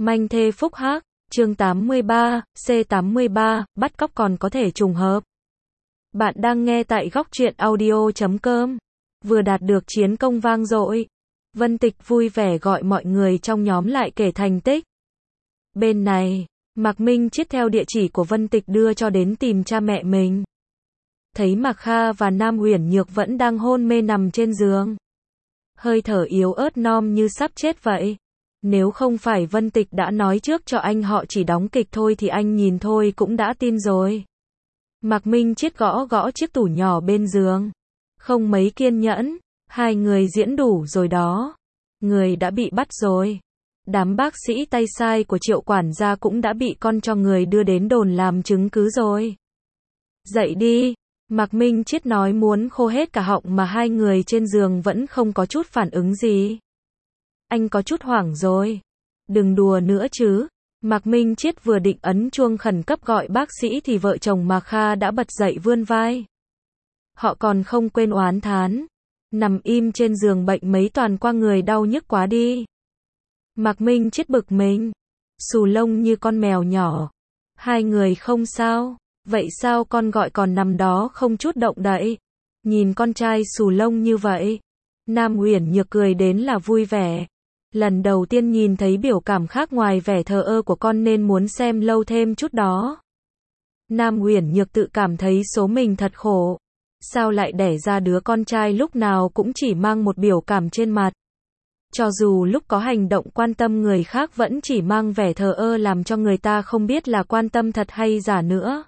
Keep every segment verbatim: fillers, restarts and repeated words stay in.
Manh thê phúc hắc, chương tám mươi ba, C tám mươi ba, bắt cóc còn có thể trùng hợp. Bạn đang nghe tại góc truyện audio chấm com. Vừa đạt được chiến công vang dội, Vân Tịch vui vẻ gọi mọi người trong nhóm lại kể thành tích. Bên này, Mạc Minh Chiết theo địa chỉ của Vân Tịch đưa cho đến tìm cha mẹ mình. Thấy Mạc Kha và Nam Uyển Nhược vẫn đang hôn mê nằm trên giường. Hơi thở yếu ớt non như sắp chết vậy. Nếu không phải Vân Tịch đã nói trước cho anh họ chỉ đóng kịch thôi thì anh nhìn thôi cũng đã tin rồi. Mạc Minh Chiết gõ gõ chiếc tủ nhỏ bên giường. Không mấy kiên nhẫn, hai người diễn đủ rồi đó. Người đã bị bắt rồi. Đám bác sĩ tay sai của Triệu quản gia cũng đã bị con cho người đưa đến đồn làm chứng cứ rồi. Dậy đi, Mạc Minh Chiết nói muốn khô hết cả họng mà hai người trên giường vẫn không có chút phản ứng gì. Anh có chút hoảng rồi. Đừng đùa nữa chứ. Mạc Minh Chiết vừa định ấn chuông khẩn cấp gọi bác sĩ thì vợ chồng Mạc Kha đã bật dậy vươn vai. Họ còn không quên oán thán. Nằm im trên giường bệnh mấy toàn qua người đau nhức quá đi. Mạc Minh Chiết bực mình. Xù lông như con mèo nhỏ. Hai người không sao. Vậy sao con gọi còn nằm đó không chút động đậy. Nhìn con trai xù lông như vậy. Nam Uyển Nhược cười đến là vui vẻ. Lần đầu tiên nhìn thấy biểu cảm khác ngoài vẻ thờ ơ của con nên muốn xem lâu thêm chút đó. Nam Uyển Nhược tự cảm thấy số mình thật khổ. Sao lại đẻ ra đứa con trai lúc nào cũng chỉ mang một biểu cảm trên mặt. Cho dù lúc có hành động quan tâm người khác vẫn chỉ mang vẻ thờ ơ làm cho người ta không biết là quan tâm thật hay giả nữa.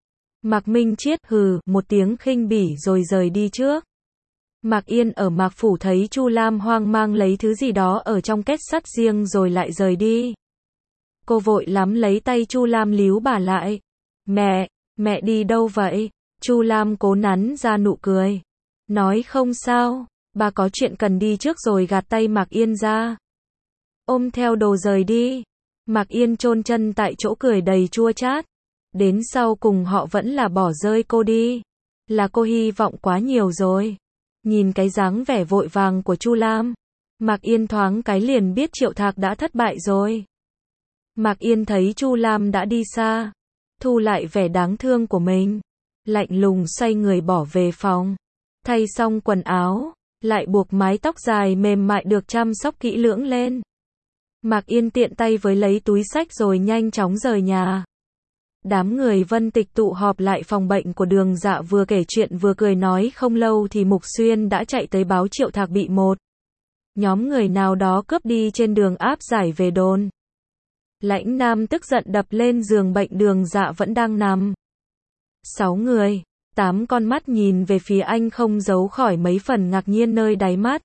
Mạc Minh Chiết hừ một tiếng khinh bỉ rồi rời đi trước. Mạc Yên ở Mạc Phủ thấy Chu Lam hoang mang lấy thứ gì đó ở trong két sắt riêng rồi lại rời đi. Cô vội lắm lấy tay Chu Lam líu bà lại. Mẹ, mẹ đi đâu vậy? Chu Lam cố nắn ra nụ cười. Nói không sao, bà có chuyện cần đi trước rồi gạt tay Mạc Yên ra. Ôm theo đồ rời đi. Mạc Yên chôn chân tại chỗ cười đầy chua chát. Đến sau cùng họ vẫn là bỏ rơi cô đi. Là cô hy vọng quá nhiều rồi. Nhìn cái dáng vẻ vội vàng của Chu Lam, Mạc Yên thoáng cái liền biết Triệu Thạc đã thất bại rồi. Mạc Yên thấy Chu Lam đã đi xa, thu lại vẻ đáng thương của mình, lạnh lùng xoay người bỏ về phòng. Thay xong quần áo, lại buộc mái tóc dài mềm mại được chăm sóc kỹ lưỡng lên. Mạc Yên tiện tay với lấy túi xách rồi nhanh chóng rời nhà. Đám người Vân Tịch tụ họp lại phòng bệnh của Đường Dạ vừa kể chuyện vừa cười nói không lâu thì Mục Xuyên đã chạy tới báo Triệu Thạc bị một nhóm người nào đó cướp đi trên đường áp giải về đồn. Lãnh Nam tức giận đập lên giường bệnh Đường Dạ vẫn đang nằm. Sáu người, tám con mắt nhìn về phía anh không giấu khỏi mấy phần ngạc nhiên nơi đáy mắt.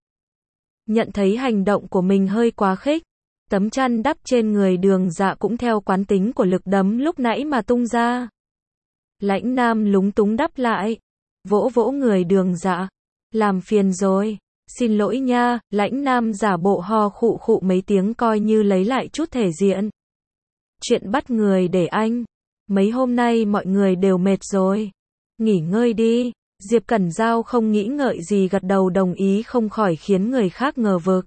Nhận thấy hành động của mình hơi quá khích. Tấm chăn đắp trên người Đường Dạ cũng theo quán tính của lực đấm lúc nãy mà tung ra. Lãnh Nam lúng túng đắp lại. Vỗ vỗ người Đường Dạ. Làm phiền rồi. Xin lỗi nha. Lãnh Nam giả bộ ho khụ khụ mấy tiếng coi như lấy lại chút thể diện. Chuyện bắt người để anh. Mấy hôm nay mọi người đều mệt rồi. Nghỉ ngơi đi. Diệp Cẩn Giao không nghĩ ngợi gì gật đầu đồng ý không khỏi khiến người khác ngờ vực.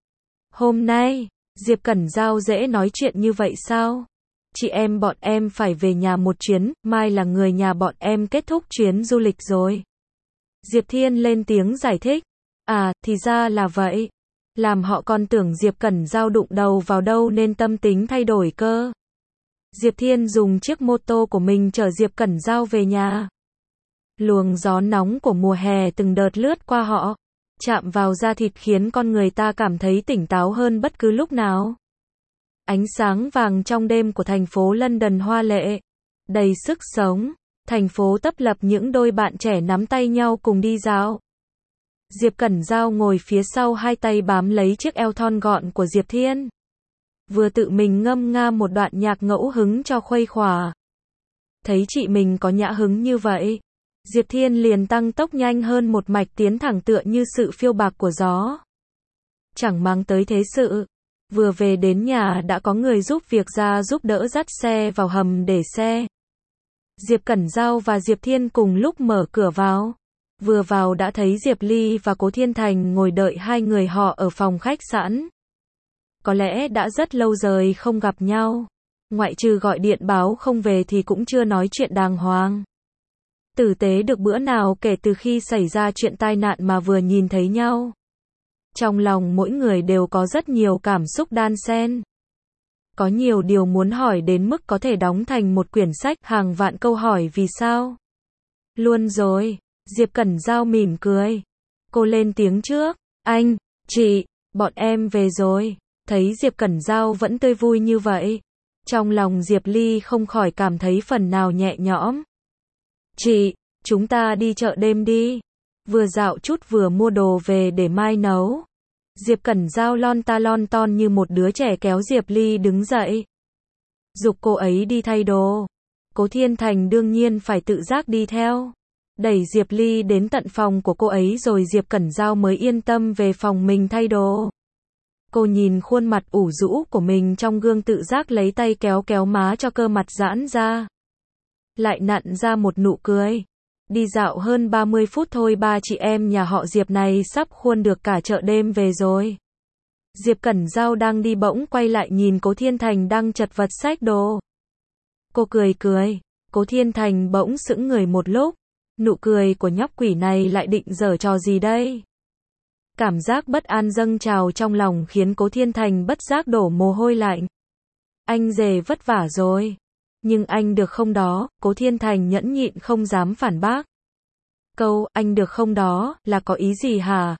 Hôm nay, Diệp Cẩn Giao dễ nói chuyện như vậy sao? Chị em bọn em phải về nhà một chuyến, mai là người nhà bọn em kết thúc chuyến du lịch rồi. Diệp Thiên lên tiếng giải thích. À, thì ra là vậy. Làm họ còn tưởng Diệp Cẩn Giao đụng đầu vào đâu nên tâm tính thay đổi cơ. Diệp Thiên dùng chiếc mô tô của mình chở Diệp Cẩn Giao về nhà. Luồng gió nóng của mùa hè từng đợt lướt qua họ. Chạm vào da thịt khiến con người ta cảm thấy tỉnh táo hơn bất cứ lúc nào. Ánh sáng vàng trong đêm của thành phố London hoa lệ, đầy sức sống. Thành phố tấp lập những đôi bạn trẻ nắm tay nhau cùng đi dạo. Diệp Cẩn Giao ngồi phía sau hai tay bám lấy chiếc eo thon gọn của Diệp Thiên. Vừa tự mình ngâm nga một đoạn nhạc ngẫu hứng cho khuây khỏa. Thấy chị mình có nhã hứng như vậy. Diệp Thiên liền tăng tốc nhanh hơn một mạch tiến thẳng tựa như sự phiêu bạc của gió. Chẳng mang tới thế sự. Vừa về đến nhà đã có người giúp việc ra giúp đỡ dắt xe vào hầm để xe. Diệp Cẩn Giao và Diệp Thiên cùng lúc mở cửa vào. Vừa vào đã thấy Diệp Ly và Cố Thiên Thành ngồi đợi hai người họ ở phòng khách sẵn. Có lẽ đã rất lâu rồi không gặp nhau. Ngoại trừ gọi điện báo không về thì cũng chưa nói chuyện đàng hoàng. Tử tế được bữa nào kể từ khi xảy ra chuyện tai nạn mà vừa nhìn thấy nhau. Trong lòng mỗi người đều có rất nhiều cảm xúc đan xen. Có nhiều điều muốn hỏi đến mức có thể đóng thành một quyển sách, hàng vạn câu hỏi vì sao. Luôn rồi, Diệp Cẩn Giao mỉm cười. Cô lên tiếng trước, anh, chị, bọn em về rồi. Thấy Diệp Cẩn Giao vẫn tươi vui như vậy. Trong lòng Diệp Ly không khỏi cảm thấy phần nào nhẹ nhõm. Chị, chúng ta đi chợ đêm đi. Vừa dạo chút vừa mua đồ về để mai nấu. Diệp Cẩn Giao lon ta lon ton như một đứa trẻ kéo Diệp Ly đứng dậy. Giục cô ấy đi thay đồ. Cố Thiên Thành đương nhiên phải tự giác đi theo. Đẩy Diệp Ly đến tận phòng của cô ấy rồi Diệp Cẩn Giao mới yên tâm về phòng mình thay đồ. Cô nhìn khuôn mặt ủ rũ của mình trong gương tự giác lấy tay kéo kéo má cho cơ mặt giãn ra. Lại nặn ra một nụ cười. Đi dạo hơn ba mươi phút thôi ba chị em nhà họ Diệp này sắp khuôn được cả chợ đêm về rồi. Diệp Cẩn Giao đang đi bỗng quay lại nhìn Cố Thiên Thành đang chật vật xách đồ. Cô cười cười. Cố Thiên Thành bỗng sững người một lúc. Nụ cười của nhóc quỷ này lại định giở trò gì đây? Cảm giác bất an dâng trào trong lòng khiến Cố Thiên Thành bất giác đổ mồ hôi lạnh. Anh rể vất vả rồi. Nhưng anh được không đó, Cố Thiên Thành nhẫn nhịn không dám phản bác. Câu, anh được không đó, là có ý gì hả?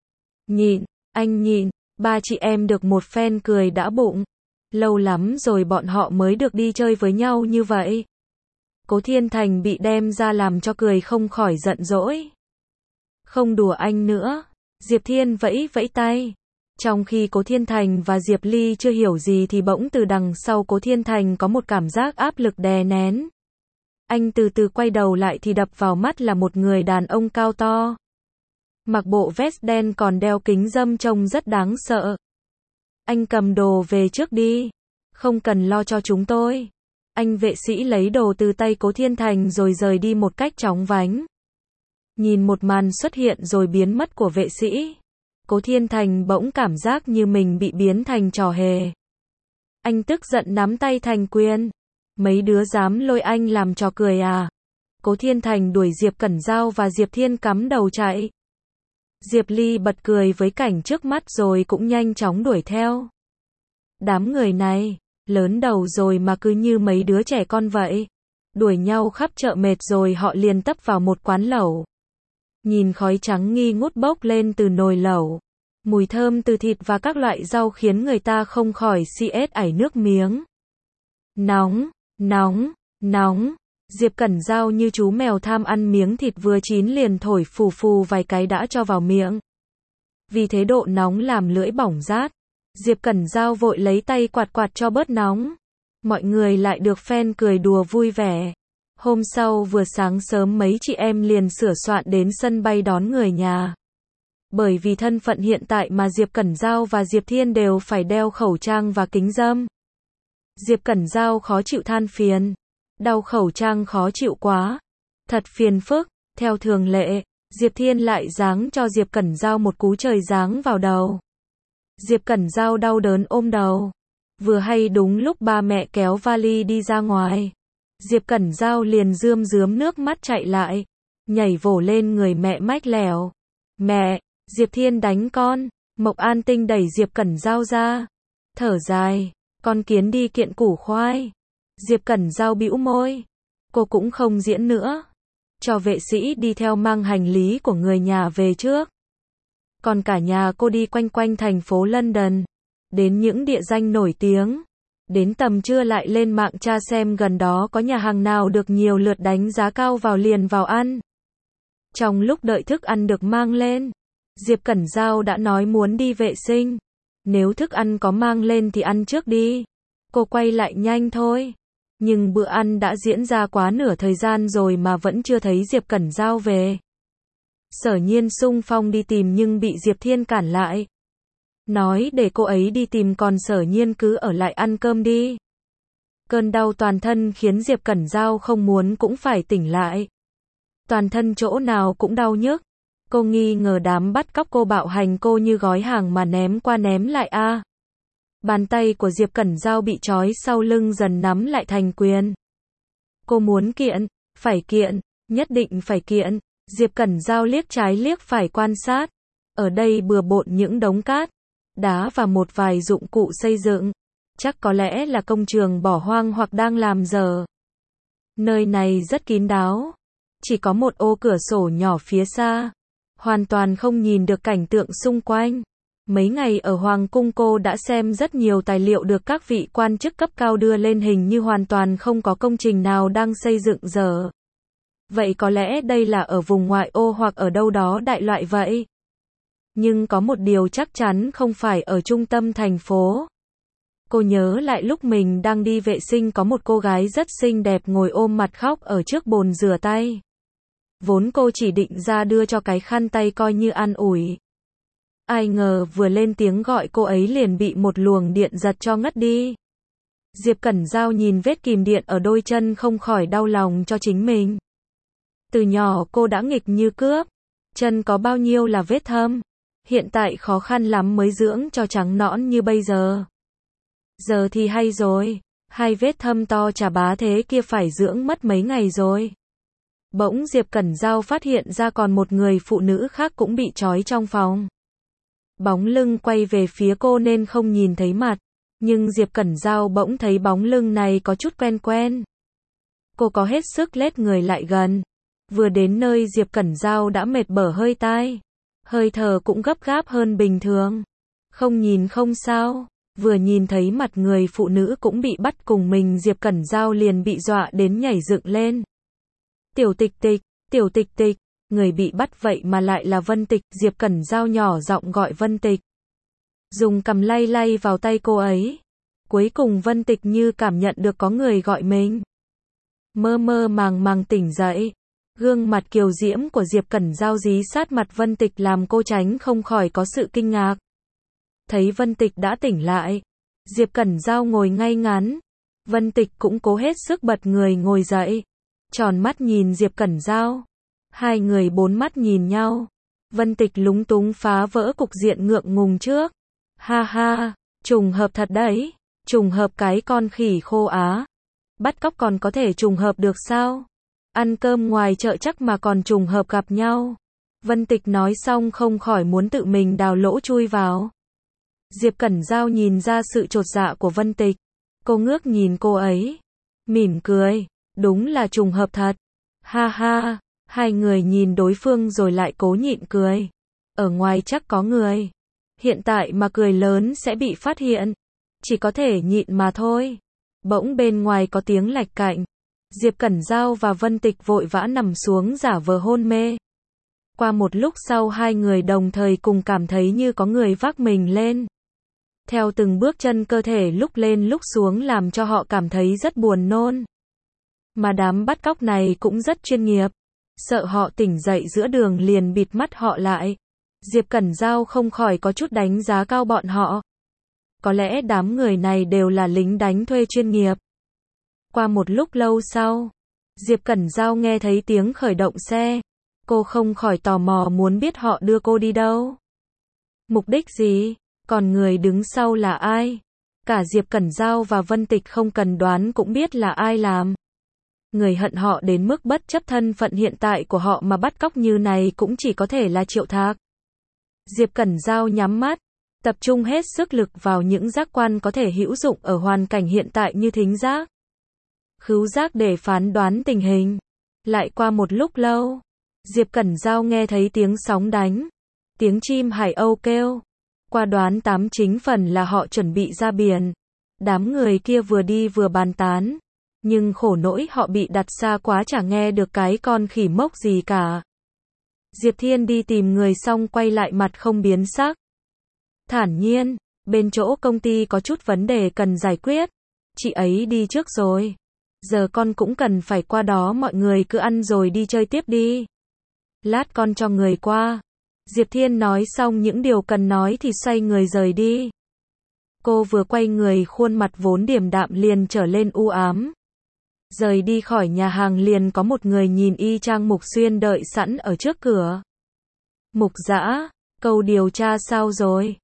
Nhịn, anh nhịn, ba chị em được một phen cười đã bụng. Lâu lắm rồi bọn họ mới được đi chơi với nhau như vậy. Cố Thiên Thành bị đem ra làm cho cười không khỏi giận dỗi. Không đùa anh nữa. Diệp Thiên vẫy vẫy tay. Trong khi Cố Thiên Thành và Diệp Ly chưa hiểu gì thì bỗng từ đằng sau Cố Thiên Thành có một cảm giác áp lực đè nén. Anh từ từ quay đầu lại thì đập vào mắt là một người đàn ông cao to. Mặc bộ vest đen còn đeo kính râm trông rất đáng sợ. Anh cầm đồ về trước đi. Không cần lo cho chúng tôi. Anh vệ sĩ lấy đồ từ tay Cố Thiên Thành rồi rời đi một cách chóng vánh. Nhìn một màn xuất hiện rồi biến mất của vệ sĩ. Cố Thiên Thành bỗng cảm giác như mình bị biến thành trò hề. Anh tức giận nắm tay thành quyền. Mấy đứa dám lôi anh làm trò cười à? Cố Thiên Thành đuổi Diệp Cẩn Giao và Diệp Thiên cắm đầu chạy. Diệp Ly bật cười với cảnh trước mắt rồi cũng nhanh chóng đuổi theo. Đám người này, lớn đầu rồi mà cứ như mấy đứa trẻ con vậy. Đuổi nhau khắp chợ mệt rồi họ liền tấp vào một quán lẩu. Nhìn khói trắng nghi ngút bốc lên từ nồi lẩu. Mùi thơm từ thịt và các loại rau khiến người ta không khỏi si ết ảy nước miếng. Nóng, nóng, nóng. Diệp Cẩn Giao như chú mèo tham ăn miếng thịt vừa chín liền thổi phù phù vài cái đã cho vào miệng. Vì thế độ nóng làm lưỡi bỏng rát. Diệp Cẩn Giao vội lấy tay quạt quạt cho bớt nóng. Mọi người lại được phen cười đùa vui vẻ. Hôm sau vừa sáng sớm mấy chị em liền sửa soạn đến sân bay đón người nhà. Bởi vì thân phận hiện tại mà Diệp Cẩn Giao và Diệp Thiên đều phải đeo khẩu trang và kính râm. Diệp Cẩn Giao khó chịu than phiền. Đau khẩu trang khó chịu quá. Thật phiền phức. Theo thường lệ, Diệp Thiên lại giáng cho Diệp Cẩn Giao một cú trời giáng vào đầu. Diệp Cẩn Giao đau đớn ôm đầu. Vừa hay đúng lúc ba mẹ kéo vali đi ra ngoài. Diệp Cẩn Giao liền rơm rớm nước mắt chạy lại. Nhảy vồ lên người mẹ mách lẻo. Mẹ, Diệp Thiên đánh con. Mộc An Tinh đẩy Diệp Cẩn Giao ra. Thở dài. Con kiến đi kiện củ khoai. Diệp Cẩn Giao bĩu môi. Cô cũng không diễn nữa. Cho vệ sĩ đi theo mang hành lý của người nhà về trước. Còn cả nhà cô đi quanh quanh thành phố London. Đến những địa danh nổi tiếng. Đến tầm trưa lại lên mạng tra xem gần đó có nhà hàng nào được nhiều lượt đánh giá cao vào liền vào ăn. Trong lúc đợi thức ăn được mang lên, Diệp Cẩn Giao đã nói muốn đi vệ sinh. Nếu thức ăn có mang lên thì ăn trước đi. Cô quay lại nhanh thôi. Nhưng bữa ăn đã diễn ra quá nửa thời gian rồi mà vẫn chưa thấy Diệp Cẩn Giao về. Sở Nhiên xung phong đi tìm nhưng bị Diệp Thiên cản lại. Nói để cô ấy đi tìm còn Sở Nhiên cứ ở lại ăn cơm đi. Cơn đau toàn thân khiến Diệp Cẩn Giao không muốn cũng phải tỉnh lại. Toàn thân chỗ nào cũng đau nhức. Cô nghi ngờ đám bắt cóc cô bạo hành cô như gói hàng mà ném qua ném lại a. À. Bàn tay của Diệp Cẩn Giao bị trói sau lưng dần nắm lại thành quyền. Cô muốn kiện, phải kiện, nhất định phải kiện. Diệp Cẩn Giao liếc trái liếc phải quan sát. Ở đây bừa bộn những đống cát, đá và một vài dụng cụ xây dựng. Chắc có lẽ là công trường bỏ hoang hoặc đang làm dở. Nơi này rất kín đáo. Chỉ có một ô cửa sổ nhỏ phía xa. Hoàn toàn không nhìn được cảnh tượng xung quanh. Mấy ngày ở Hoàng cung cô đã xem rất nhiều tài liệu được các vị quan chức cấp cao đưa lên, hình như hoàn toàn không có công trình nào đang xây dựng dở. Vậy có lẽ đây là ở vùng ngoại ô hoặc ở đâu đó đại loại vậy. Nhưng có một điều chắc chắn không phải ở trung tâm thành phố. Cô nhớ lại lúc mình đang đi vệ sinh có một cô gái rất xinh đẹp ngồi ôm mặt khóc ở trước bồn rửa tay. Vốn cô chỉ định ra đưa cho cái khăn tay coi như an ủi. Ai ngờ vừa lên tiếng gọi cô ấy liền bị một luồng điện giật cho ngất đi. Diệp Cẩn Giao nhìn vết kìm điện ở đôi chân không khỏi đau lòng cho chính mình. Từ nhỏ cô đã nghịch như cướp. Chân có bao nhiêu là vết thâm. Hiện tại khó khăn lắm mới dưỡng cho trắng nõn như bây giờ. Giờ thì hay rồi. Hai vết thâm to chà bá thế kia phải dưỡng mất mấy ngày rồi. Bỗng Diệp Cẩn Giao phát hiện ra còn một người phụ nữ khác cũng bị trói trong phòng. Bóng lưng quay về phía cô nên không nhìn thấy mặt. Nhưng Diệp Cẩn Giao bỗng thấy bóng lưng này có chút quen quen. Cô có hết sức lết người lại gần. Vừa đến nơi Diệp Cẩn Giao đã mệt bở hơi tai. Hơi thở cũng gấp gáp hơn bình thường. Không nhìn không sao. Vừa nhìn thấy mặt người phụ nữ cũng bị bắt cùng mình, Diệp Cẩn Giao liền bị dọa đến nhảy dựng lên. Tiểu Tịch Tịch, Tiểu Tịch Tịch, người bị bắt vậy mà lại là Vân Tịch. Diệp Cẩn Giao nhỏ giọng gọi Vân Tịch. Dùng cằm lay lay vào tay cô ấy. Cuối cùng Vân Tịch như cảm nhận được có người gọi mình. Mơ mơ màng màng tỉnh dậy. Gương mặt kiều diễm của Diệp Cẩn Giao dí sát mặt Vân Tịch làm cô tránh không khỏi có sự kinh ngạc. Thấy Vân Tịch đã tỉnh lại, Diệp Cẩn Giao ngồi ngay ngắn. Vân Tịch cũng cố hết sức bật người ngồi dậy. Tròn mắt nhìn Diệp Cẩn Giao. Hai người bốn mắt nhìn nhau. Vân Tịch lúng túng phá vỡ cục diện ngượng ngùng trước. Ha ha, trùng hợp thật đấy. Trùng hợp cái con khỉ khô á. Bắt cóc còn có thể trùng hợp được sao? Ăn cơm ngoài chợ chắc mà còn trùng hợp gặp nhau. Vân Tịch nói xong không khỏi muốn tự mình đào lỗ chui vào. Diệp Cẩn Giao nhìn ra sự chột dạ của Vân Tịch. Cô ngước nhìn cô ấy. Mỉm cười. Đúng là trùng hợp thật. Ha ha. Hai người nhìn đối phương rồi lại cố nhịn cười. Ở ngoài chắc có người. Hiện tại mà cười lớn sẽ bị phát hiện. Chỉ có thể nhịn mà thôi. Bỗng bên ngoài có tiếng lạch cạnh. Diệp Cẩn Giao và Vân Tịch vội vã nằm xuống giả vờ hôn mê. Qua một lúc sau hai người đồng thời cùng cảm thấy như có người vác mình lên. Theo từng bước chân cơ thể lúc lên lúc xuống làm cho họ cảm thấy rất buồn nôn. Mà đám bắt cóc này cũng rất chuyên nghiệp. Sợ họ tỉnh dậy giữa đường liền bịt mắt họ lại. Diệp Cẩn Giao không khỏi có chút đánh giá cao bọn họ. Có lẽ đám người này đều là lính đánh thuê chuyên nghiệp. Qua một lúc lâu sau, Diệp Cẩn Giao nghe thấy tiếng khởi động xe. Cô không khỏi tò mò muốn biết họ đưa cô đi đâu. Mục đích gì? Còn người đứng sau là ai? Cả Diệp Cẩn Giao và Vân Tịch không cần đoán cũng biết là ai làm. Người hận họ đến mức bất chấp thân phận hiện tại của họ mà bắt cóc như này cũng chỉ có thể là Triệu Thạc. Diệp Cẩn Giao nhắm mắt, tập trung hết sức lực vào những giác quan có thể hữu dụng ở hoàn cảnh hiện tại như thính giác, khứu giác để phán đoán tình hình. Lại qua một lúc lâu, Diệp Cẩn Giao nghe thấy tiếng sóng đánh, tiếng chim hải âu kêu. Qua đoán tám chính phần là họ chuẩn bị ra biển. Đám người kia vừa đi vừa bàn tán. Nhưng khổ nỗi họ bị đặt xa quá chả nghe được cái con khỉ mốc gì cả. Diệp Thiên đi tìm người xong quay lại mặt không biến sắc. Thản nhiên, bên chỗ công ty có chút vấn đề cần giải quyết. Chị ấy đi trước rồi. Giờ con cũng cần phải qua đó, mọi người cứ ăn rồi đi chơi tiếp đi. Lát con cho người qua. Diệp Thiên nói xong những điều cần nói thì xoay người rời đi. Cô vừa quay người khuôn mặt vốn điềm đạm liền trở lên u ám. Rời đi khỏi nhà hàng liền có một người nhìn y chang Mục Xuyên đợi sẵn ở trước cửa. Mục Dã, câu điều tra sao rồi?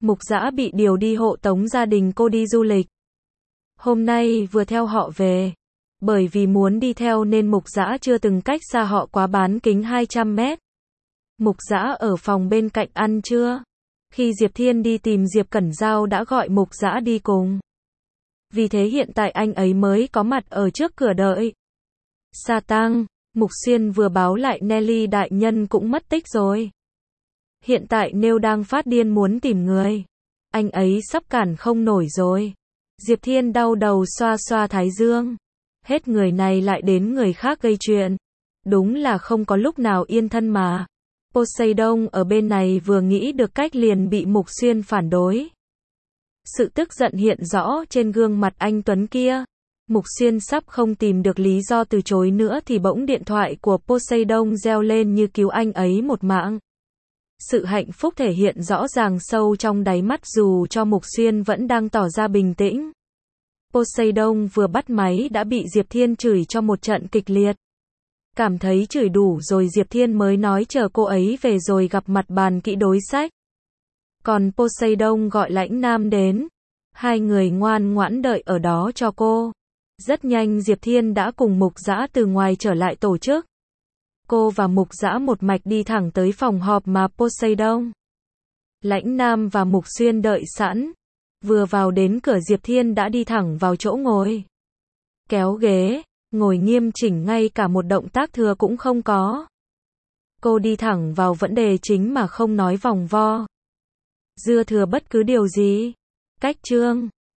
Mục Dã bị điều đi hộ tống gia đình cô đi du lịch. Hôm nay vừa theo họ về. Bởi vì muốn đi theo nên Mục Dã chưa từng cách xa họ quá bán kính hai trăm mét. Mục Dã ở phòng bên cạnh ăn trưa. Khi Diệp Thiên đi tìm Diệp Cẩn Giao đã gọi Mục Dã đi cùng. Vì thế hiện tại anh ấy mới có mặt ở trước cửa đợi. Sa Tăng, Mục Xuyên vừa báo lại Nelly đại nhân cũng mất tích rồi. Hiện tại Nêu đang phát điên muốn tìm người. Anh ấy sắp cản không nổi rồi. Diệp Thiên đau đầu xoa xoa thái dương. Hết người này lại đến người khác gây chuyện. Đúng là không có lúc nào yên thân mà. Poseidon ở bên này vừa nghĩ được cách liền bị Mục Xuyên phản đối. Sự tức giận hiện rõ trên gương mặt anh Tuấn kia. Mục Xuyên sắp không tìm được lý do từ chối nữa thì bỗng điện thoại của Poseidon reo lên như cứu anh ấy một mạng. Sự hạnh phúc thể hiện rõ ràng sâu trong đáy mắt dù cho Mục Xuyên vẫn đang tỏ ra bình tĩnh. Poseidon vừa bắt máy đã bị Diệp Thiên chửi cho một trận kịch liệt. Cảm thấy chửi đủ rồi Diệp Thiên mới nói chờ cô ấy về rồi gặp mặt bàn kỹ đối sách. Còn Poseidon gọi Lãnh Nam đến. Hai người ngoan ngoãn đợi ở đó cho cô. Rất nhanh Diệp Thiên đã cùng Mục Dã từ ngoài trở lại tổ chức. Cô và Mục Dã một mạch đi thẳng tới phòng họp mà Poseidon, Lãnh Nam và Mục Xuyên đợi sẵn. Vừa vào đến cửa Diệp Thiên đã đi thẳng vào chỗ ngồi. Kéo ghế, ngồi nghiêm chỉnh ngay cả một động tác thừa cũng không có. Cô đi thẳng vào vấn đề chính mà không nói vòng vo. Dưa thừa bất cứ điều gì. Cách chương